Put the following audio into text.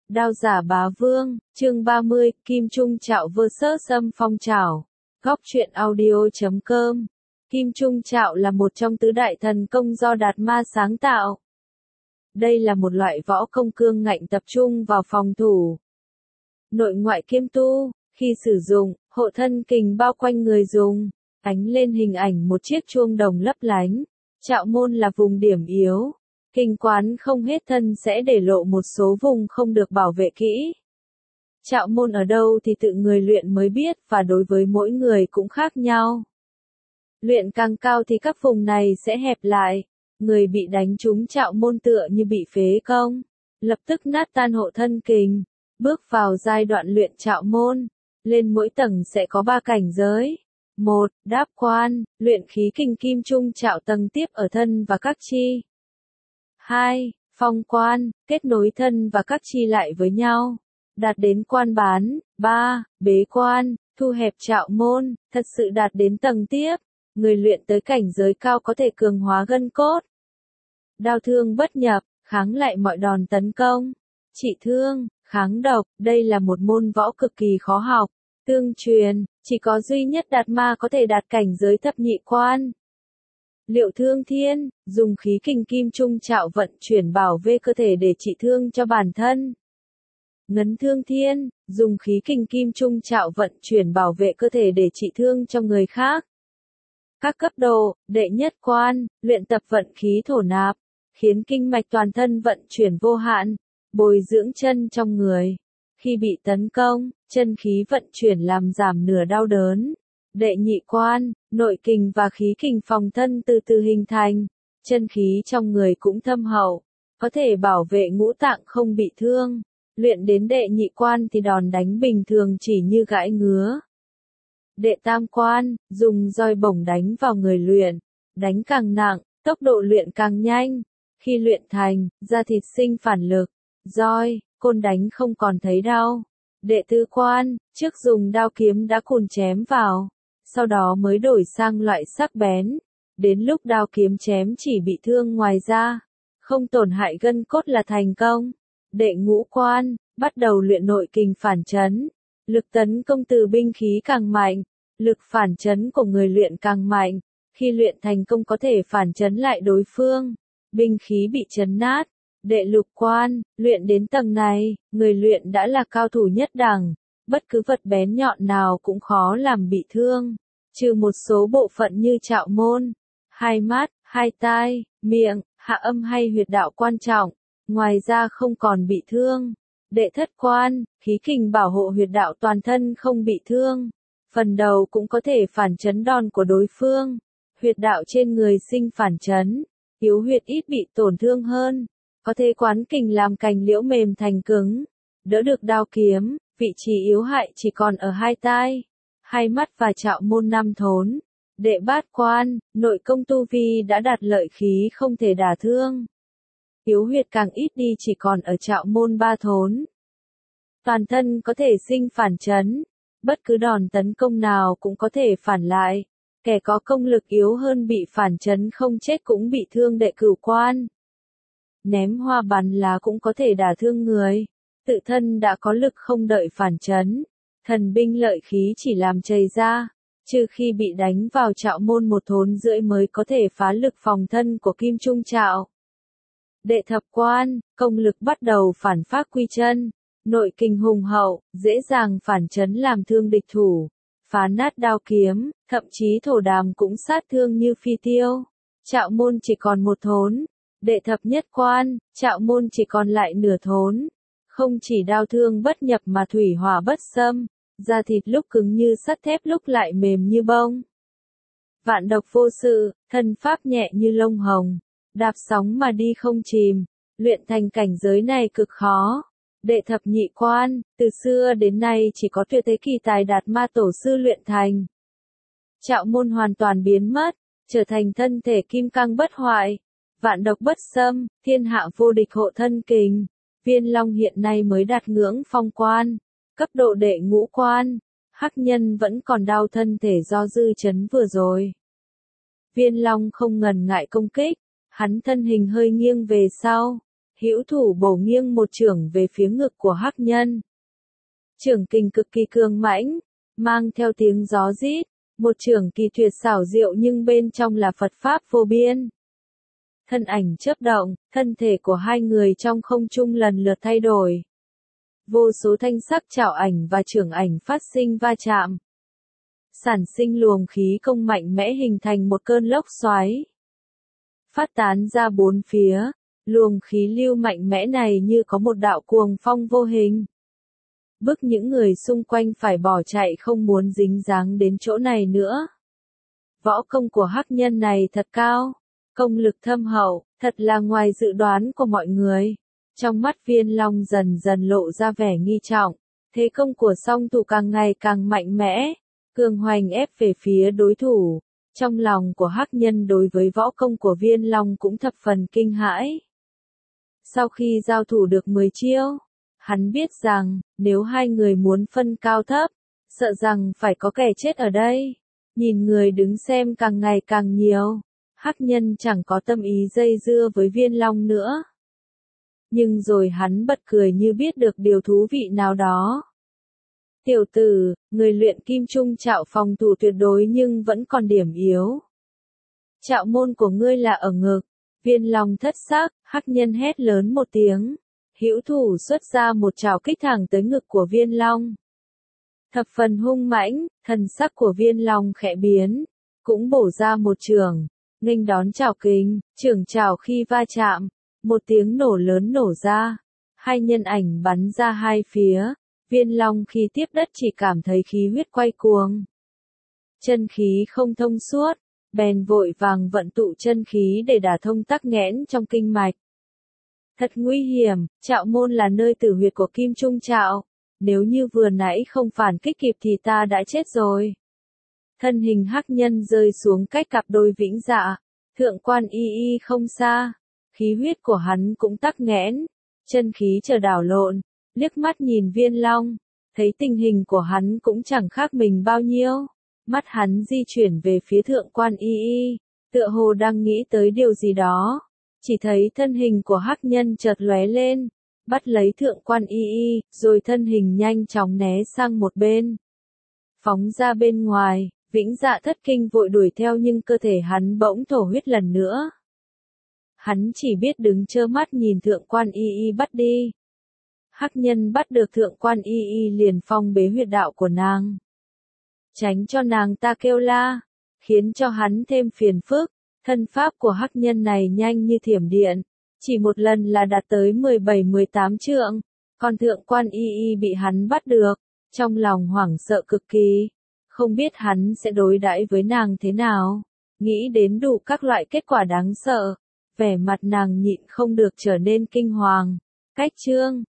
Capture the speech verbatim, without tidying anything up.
Đao giả bá vương, chương ba mươi, Kim Trung Trạo versus Âm Phong Trảo. Góc truyện audio chấm com. Kim Trung Trạo là một trong tứ đại thần công do Đạt Ma sáng tạo. Đây là một loại võ công cương ngạnh tập trung vào phòng thủ. Nội ngoại kiêm tu, khi sử dụng, hộ thân kình bao quanh người dùng, ánh lên hình ảnh một chiếc chuông đồng lấp lánh. Trạo môn là vùng điểm yếu. Kinh quán không hết thân sẽ để lộ một số vùng không được bảo vệ kỹ. Trạo môn ở đâu thì tự người luyện mới biết và đối với mỗi người cũng khác nhau. Luyện càng cao thì các vùng này sẽ hẹp lại. Người bị đánh trúng trạo môn tựa như bị phế công. Lập tức nát tan hộ thân kình. Bước vào giai đoạn luyện trạo môn. Lên mỗi tầng sẽ có ba cảnh giới. một. Đáp quan, luyện khí kình kim trung trạo tầng tiếp ở thân và các chi. hai. Phong quan, kết nối thân và các chi lại với nhau. Đạt đến quan bán. ba. Bế quan, thu hẹp trạo môn, thật sự đạt đến tầng tiếp. Người luyện tới cảnh giới cao có thể cường hóa gân cốt. Đao thương bất nhập, kháng lại mọi đòn tấn công. Trị thương, kháng độc, đây là một môn võ cực kỳ khó học. Tương truyền, chỉ có duy nhất Đạt Ma có thể đạt cảnh giới thập nhị quan. Liệu thương thiên, dùng khí kình kim trung trạo vận chuyển bảo vệ cơ thể để trị thương cho bản thân. Ngấn thương thiên, dùng khí kình kim trung trạo vận chuyển bảo vệ cơ thể để trị thương cho người khác. Các cấp độ, đệ nhất quan, luyện tập vận khí thổ nạp, khiến kinh mạch toàn thân vận chuyển vô hạn, bồi dưỡng chân trong người. Khi bị tấn công, chân khí vận chuyển làm giảm nửa đau đớn. Đệ nhị quan, nội kình và khí kình phòng thân từ từ hình thành, chân khí trong người cũng thâm hậu, có thể bảo vệ ngũ tạng không bị thương. Luyện đến đệ nhị quan thì đòn đánh bình thường chỉ như gãi ngứa. Đệ tam quan, dùng roi bổng đánh vào người luyện, đánh càng nặng, tốc độ luyện càng nhanh. Khi luyện thành, da thịt sinh phản lực, roi, côn đánh không còn thấy đau. Đệ tứ quan, trước dùng đao kiếm đã cùn chém vào, sau đó mới đổi sang loại sắc bén. Đến lúc đao kiếm chém chỉ bị thương ngoài da, không tổn hại gân cốt là thành công. Đệ ngũ quan, bắt đầu luyện nội kình phản chấn. Lực tấn công từ binh khí càng mạnh, lực phản chấn của người luyện càng mạnh. Khi luyện thành công có thể phản chấn lại đối phương, binh khí bị chấn nát. Đệ lục quan, luyện đến tầng này, người luyện đã là cao thủ nhất đẳng, bất cứ vật bén nhọn nào cũng khó làm bị thương, trừ một số bộ phận như trạo môn, hai mắt, hai tai, miệng, hạ âm hay huyệt đạo quan trọng, ngoài ra không còn bị thương. Đệ thất quan, khí kình bảo hộ huyệt đạo toàn thân không bị thương, phần đầu cũng có thể phản chấn đòn của đối phương, huyệt đạo trên người sinh phản chấn, yếu huyệt ít bị tổn thương hơn. Có thể quán kình làm cành liễu mềm thành cứng, đỡ được đao kiếm, vị trí yếu hại chỉ còn ở hai tai, hai mắt và trạo môn năm thốn. Đệ bát quan, nội công tu vi đã đạt lợi khí không thể đả thương. Yếu huyệt càng ít đi chỉ còn ở trạo môn ba thốn. Toàn thân có thể sinh phản chấn, bất cứ đòn tấn công nào cũng có thể phản lại. Kẻ có công lực yếu hơn bị phản chấn không chết cũng bị thương. Đệ cửu quan, ném hoa bắn lá cũng có thể đả thương người, tự thân đã có lực không đợi phản chấn, thần binh lợi khí chỉ làm chảy ra, trừ khi bị đánh vào trạo môn một thốn rưỡi mới có thể phá lực phòng thân của kim trung trạo. Đệ thập quan, công lực bắt đầu phản phát quy chân, nội kình hùng hậu, dễ dàng phản chấn làm thương địch thủ, phá nát đao kiếm, thậm chí thổ đàm cũng sát thương như phi tiêu. Trạo môn chỉ còn một thốn. Đệ thập nhất quan, trạo môn chỉ còn lại nửa thốn. Không chỉ đao thương bất nhập mà thủy hỏa bất xâm, da thịt lúc cứng như sắt thép lúc lại mềm như bông. Vạn độc vô sự, thân pháp nhẹ như lông hồng, đạp sóng mà đi không chìm, luyện thành cảnh giới này cực khó. Đệ thập nhị quan, từ xưa đến nay chỉ có tuyệt thế kỳ tài Đạt Ma tổ sư luyện thành. Trạo môn hoàn toàn biến mất, trở thành thân thể kim cang bất hoại. Vạn độc bất xâm, thiên hạ vô địch hộ thân kình. Viên Long hiện nay mới đạt ngưỡng phong quan, cấp độ đệ ngũ quan. Hắc Nhân vẫn còn đau thân thể do dư chấn vừa rồi. Viên Long không ngần ngại công kích, hắn thân hình hơi nghiêng về sau, hữu thủ bổ nghiêng một chưởng về phía ngực của hắc nhân. Chưởng kình cực kỳ cường mãnh, mang theo tiếng gió rít, một chưởng kỳ tuyệt xảo diệu nhưng bên trong là Phật pháp vô biên. Thân ảnh chớp động, thân thể của hai người trong không trung lần lượt thay đổi. Vô số thanh sắc chảo ảnh và chưởng ảnh phát sinh va chạm. Sản sinh luồng khí công mạnh mẽ hình thành một cơn lốc xoáy. Phát tán ra bốn phía, luồng khí lưu mạnh mẽ này như có một đạo cuồng phong vô hình. Bức những người xung quanh phải bỏ chạy không muốn dính dáng đến chỗ này nữa. Võ công của hắc nhân này thật cao, công lực thâm hậu, thật là ngoài dự đoán của mọi người. Trong mắt Viên Long dần dần lộ ra vẻ nghi trọng, thế công của song thủ càng ngày càng mạnh mẽ, cường hoành ép về phía đối thủ. Trong lòng của hắc nhân đối với võ công của Viên Long cũng thập phần kinh hãi. Sau khi giao thủ được mười chiêu, hắn biết rằng, nếu hai người muốn phân cao thấp, sợ rằng phải có kẻ chết ở đây. Nhìn người đứng xem càng ngày càng nhiều, hắc nhân chẳng có tâm ý dây dưa với Viên Long nữa. Nhưng rồi hắn bật cười như biết được điều thú vị nào đó. Tiểu tử, người luyện kim trung trạo phòng thủ tuyệt đối nhưng vẫn còn điểm yếu. Trạo môn của ngươi là ở ngực. Viên Long thất sắc, hắc nhân hét lớn một tiếng. Hữu thủ xuất ra một trảo kích thẳng tới ngực của Viên Long. Thập phần hung mãnh, thần sắc của Viên Long khẽ biến, cũng bổ ra một chưởng, nghênh đón trảo kình, chưởng trảo khi va chạm, một tiếng nổ lớn nổ ra, hai nhân ảnh bắn ra hai phía. Viên Long khi tiếp đất chỉ cảm thấy khí huyết quay cuồng. Chân khí không thông suốt, bèn vội vàng vận tụ chân khí để đả thông tắc nghẽn trong kinh mạch. Thật nguy hiểm, trạo môn là nơi tử huyệt của kim trung trạo. Nếu như vừa nãy không phản kích kịp thì ta đã chết rồi. Thân hình hắc nhân rơi xuống cách cặp đôi vĩnh dạ. Thượng quan y y không xa. Khí huyết của hắn cũng tắc nghẽn. Chân khí chờ đảo lộn. Liếc mắt nhìn Viên Long. Thấy tình hình của hắn cũng chẳng khác mình bao nhiêu. Mắt hắn di chuyển về phía thượng quan y y. Tựa hồ đang nghĩ tới điều gì đó. Chỉ thấy thân hình của hắc nhân chợt lóe lên. Bắt lấy thượng quan y y, rồi thân hình nhanh chóng né sang một bên. Phóng ra bên ngoài, vĩnh dạ thất kinh vội đuổi theo nhưng cơ thể hắn bỗng thổ huyết lần nữa. Hắn chỉ biết đứng trơ mắt nhìn thượng quan y y bắt đi. Hắc nhân bắt được thượng quan y y liền phong bế huyệt đạo của nàng. Tránh cho nàng ta kêu la, khiến cho hắn thêm phiền phức. Thân pháp của hắc nhân này nhanh như thiểm điện. Chỉ một lần là đạt tới mười bảy mười tám trượng, còn thượng quan y y bị hắn bắt được, trong lòng hoảng sợ cực kỳ, không biết hắn sẽ đối đãi với nàng thế nào, nghĩ đến đủ các loại kết quả đáng sợ, vẻ mặt nàng nhịn không được trở nên kinh hoàng. Cách chương